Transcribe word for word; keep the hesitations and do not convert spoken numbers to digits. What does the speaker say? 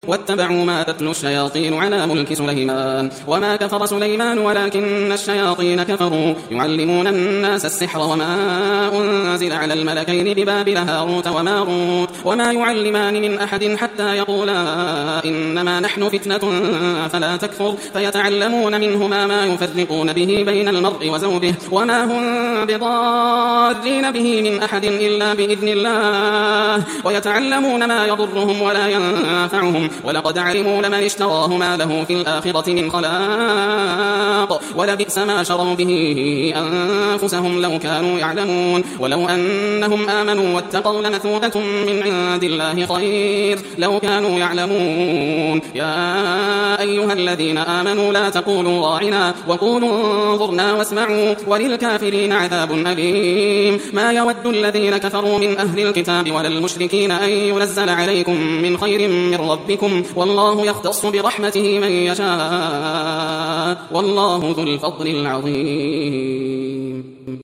واتبعوا ما تتلو الشياطين على ملك سليمان وما كفر سليمان ولكن الشياطين كفروا يعلمون الناس السحر وما أنزل على الملكين ببابل هاروت وماروت وما يعلمان من أحد حتى يقولا إنما نحن فتنة فلا تكفر فيتعلمون منهما ما يفرقون به بين المرء وزوجه وما هم بضارين به من أحد إلا بإذن الله ويتعلمون ما يضرهم ولا ينفعهم ولقد علموا لمن اشتراه ما له في الآخرة من خلاق ولبئس ما شروا به أنفسهم لو كانوا يعلمون ولو أنهم آمنوا واتقوا لمثوبة من عند الله خير لو كانوا يعلمون يا أيها الذين آمنوا لا تقولوا راعنا وقولوا انظرنا واسمعوا وللكافرين عذاب أليم ما يود الذين كفروا من أهل الكتاب ولا المشركين أن ينزل عليكم من خير من ربكم والله يختص برحمته من يشاء والله ذو الفضل العظيم.